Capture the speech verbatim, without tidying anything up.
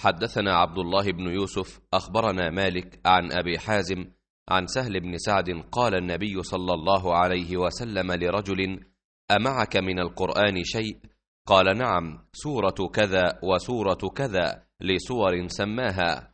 حدثنا عبد الله بن يوسف أخبرنا مالك عن أبي حازم عن سهل بن سعد قال النبي صلى الله عليه وسلم لرجل: أمعك من القرآن شيء؟ قال: نعم، سورة كذا وسورة كذا، لسور سماها.